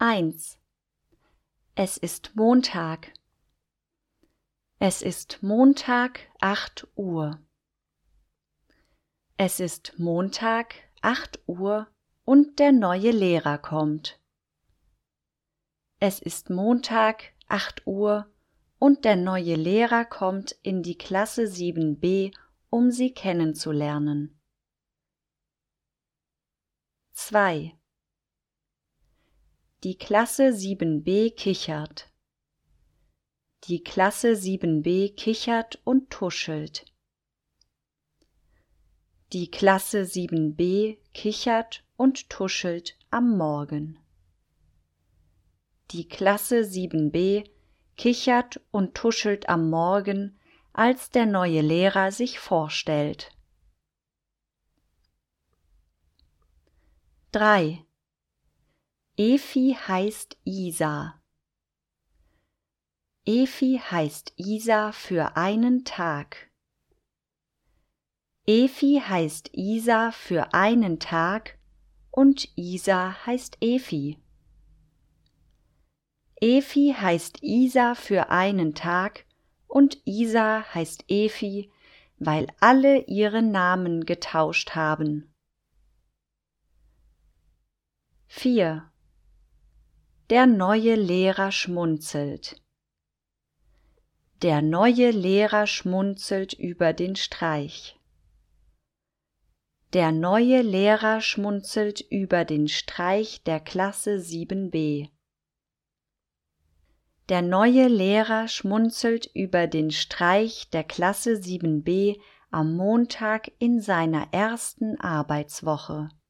1. Es ist Montag. Es ist Montag, 8 Uhr. Es ist Montag, 8 Uhr und der neue Lehrer kommt. Es ist Montag, 8 Uhr und der neue Lehrer kommt in die Klasse 7b, um sie kennenzulernen. 2. Die Klasse 7b kichert. Die Klasse 7b kichert und tuschelt. Die Klasse 7b kichert und tuschelt am Morgen. Die Klasse 7b kichert und tuschelt am Morgen, als der neue Lehrer sich vorstellt. 3. Efi heißt Isa. Efi heißt Isa für einen Tag. Efi heißt Isa für einen Tag und Isa heißt Efi. Efi heißt Isa für einen Tag und Isa heißt Efi, weil alle ihre Namen getauscht haben. 4. Der neue Lehrer schmunzelt. Der neue Lehrer schmunzelt über den Streich. Der neue Lehrer schmunzelt über den Streich der Klasse 7b. Der neue Lehrer schmunzelt über den Streich der Klasse 7b am Montag in seiner ersten Arbeitswoche.